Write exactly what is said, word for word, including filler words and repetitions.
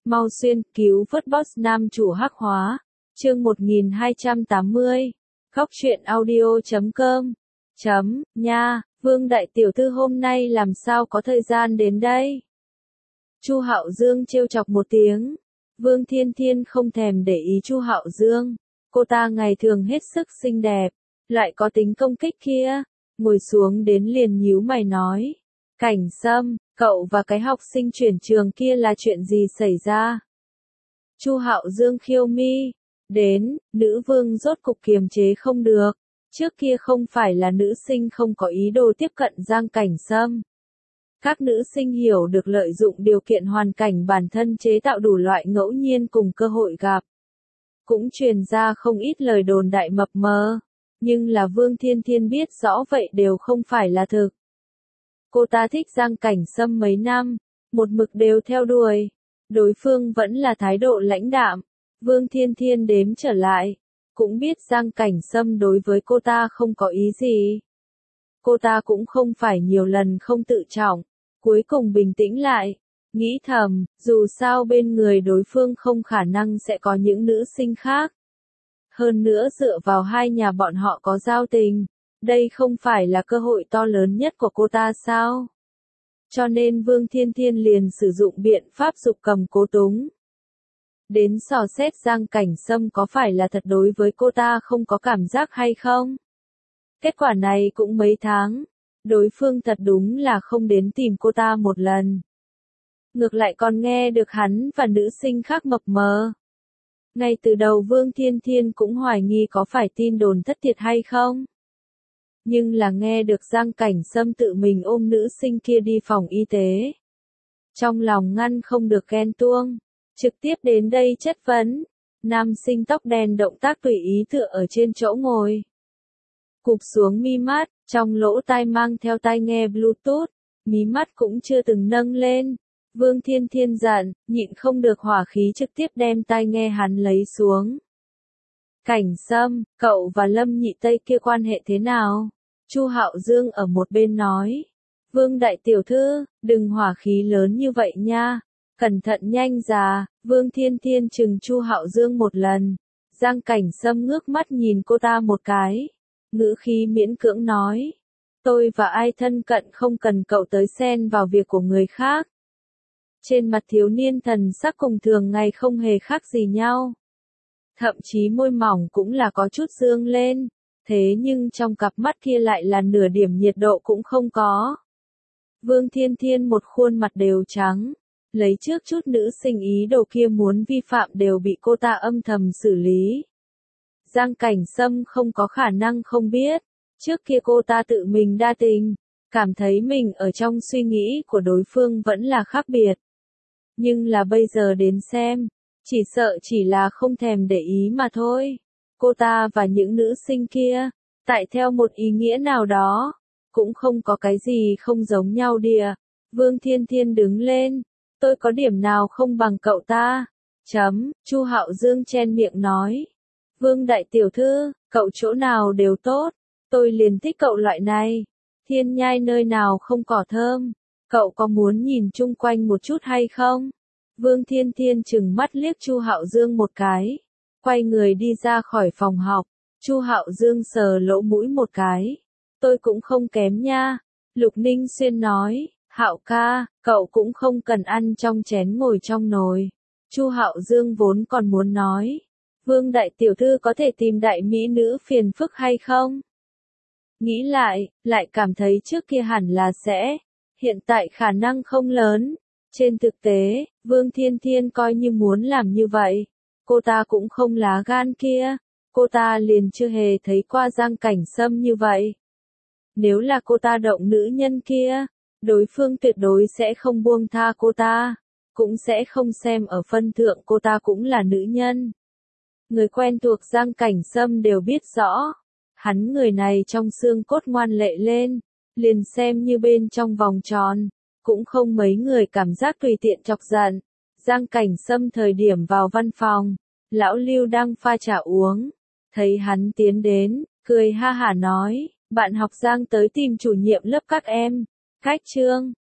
Mau xuyên, cứu vớt boss nam chủ hắc hóa. Chương một nghìn hai trăm tám mươi. Góc truyện audio chấm com. Chấm, nha, Vương đại tiểu thư hôm nay làm sao có thời gian đến đây? Chu Hạo Dương trêu chọc một tiếng. Vương Thiên Thiên không thèm để ý Chu Hạo Dương. Cô ta ngày thường hết sức xinh đẹp, lại có tính công kích kia. Ngồi xuống đến liền nhíu mày nói. Cảnh Sâm, cậu và cái học sinh chuyển trường kia là chuyện gì xảy ra? Chu Hạo Dương khiêu mi. Đến, nữ vương rốt cục kiềm chế không được. Trước kia không phải là nữ sinh không có ý đồ tiếp cận Giang Cảnh Sâm. Các nữ sinh hiểu được lợi dụng điều kiện hoàn cảnh bản thân chế tạo đủ loại ngẫu nhiên cùng cơ hội gặp. Cũng truyền ra không ít lời đồn đại mập mờ. Nhưng là Vương Thiên Thiên biết rõ vậy đều không phải là thực. Cô ta thích Giang Cảnh Sâm mấy năm, một mực đều theo đuổi. Đối phương vẫn là thái độ lãnh đạm. Vương Thiên Thiên đếm trở lại, cũng biết Giang Cảnh Sâm đối với cô ta không có ý gì. Cô ta cũng không phải nhiều lần không tự trọng, cuối cùng bình tĩnh lại, nghĩ thầm, dù sao bên người đối phương không khả năng sẽ có những nữ sinh khác. Hơn nữa dựa vào hai nhà bọn họ có giao tình, đây không phải là cơ hội to lớn nhất của cô ta sao? Cho nên Vương Thiên Thiên liền sử dụng biện pháp giục cầm cố túng. Đến dò xét Giang Cảnh Sâm có phải là thật đối với cô ta không có cảm giác hay không? Kết quả này cũng mấy tháng, đối phương thật đúng là không đến tìm cô ta một lần. Ngược lại còn nghe được hắn và nữ sinh khác mập mờ. Ngay từ đầu Vương Thiên Thiên cũng hoài nghi có phải tin đồn thất thiệt hay không. Nhưng là nghe được Giang Cảnh Sâm tự mình ôm nữ sinh kia đi phòng y tế. Trong lòng ngăn không được ghen tuông. Trực tiếp đến đây chất vấn. Nam sinh tóc đen động tác tùy ý tựa ở trên chỗ ngồi. Cụp xuống mi mắt, trong lỗ tai mang theo tai nghe Bluetooth. Mí mắt cũng chưa từng nâng lên. Vương Thiên Thiên giận, nhịn không được hỏa khí trực tiếp đem tai nghe hắn lấy xuống. Cảnh Sâm, cậu và Lâm Nhị Tây kia quan hệ thế nào? Chu Hạo Dương ở một bên nói. Vương đại tiểu thư, đừng hỏa khí lớn như vậy nha. Cẩn thận nhanh già, Vương Thiên Thiên chừng Chu Hạo Dương một lần. Giang Cảnh Sâm ngước mắt nhìn cô ta một cái. Ngữ khí miễn cưỡng nói. Tôi và ai thân cận không cần cậu tới xen vào việc của người khác. Trên mặt thiếu niên thần sắc cùng thường ngày không hề khác gì nhau. Thậm chí môi mỏng cũng là có chút dương lên. Thế nhưng trong cặp mắt kia lại là nửa điểm nhiệt độ cũng không có. Vương Thiên Thiên một khuôn mặt đều trắng. Lấy trước chút nữ sinh ý đồ kia muốn vi phạm đều bị cô ta âm thầm xử lý. Giang Cảnh Sâm không có khả năng không biết. Trước kia cô ta tự mình đa tình. Cảm thấy mình ở trong suy nghĩ của đối phương vẫn là khác biệt. Nhưng là bây giờ đến xem. Chỉ sợ chỉ là không thèm để ý mà thôi. Cô ta và những nữ sinh kia. Tại theo một ý nghĩa nào đó. Cũng không có cái gì không giống nhau đìa. Vương Thiên Thiên đứng lên. Tôi có điểm nào không bằng cậu ta? Chấm, Chu Hạo Dương chen miệng nói. Vương đại tiểu thư, cậu chỗ nào đều tốt. Tôi liền thích cậu loại này. Thiên nhai nơi nào không cỏ thơm. Cậu có muốn nhìn chung quanh một chút hay không? Vương Thiên Thiên chừng mắt liếc Chu Hạo Dương một cái. Quay người đi ra khỏi phòng học. Chu Hạo Dương sờ lỗ mũi một cái. Tôi cũng không kém nha. Lục Ninh Xuyên nói. Hạo ca, cậu cũng không cần ăn trong chén ngồi trong nồi. Chu Hạo Dương vốn còn muốn nói. Vương đại tiểu thư có thể tìm đại mỹ nữ phiền phức hay không? Nghĩ lại, lại cảm thấy trước kia hẳn là sẽ. Hiện tại khả năng không lớn. Trên thực tế, Vương Thiên Thiên coi như muốn làm như vậy. Cô ta cũng không lá gan kia. Cô ta liền chưa hề thấy qua Giang Cảnh Sâm như vậy. Nếu là cô ta động nữ nhân kia. Đối phương tuyệt đối sẽ không buông tha cô ta, cũng sẽ không xem ở phân thượng cô ta cũng là nữ nhân. Người quen thuộc Giang Cảnh Sâm đều biết rõ, hắn người này trong xương cốt ngoan lệ lên, liền xem như bên trong vòng tròn, cũng không mấy người cảm giác tùy tiện chọc giận. Giang Cảnh Sâm thời điểm vào văn phòng, lão Lưu đang pha trà uống, thấy hắn tiến đến, cười ha hả nói, bạn học Giang tới tìm chủ nhiệm lớp các em. Cách chương,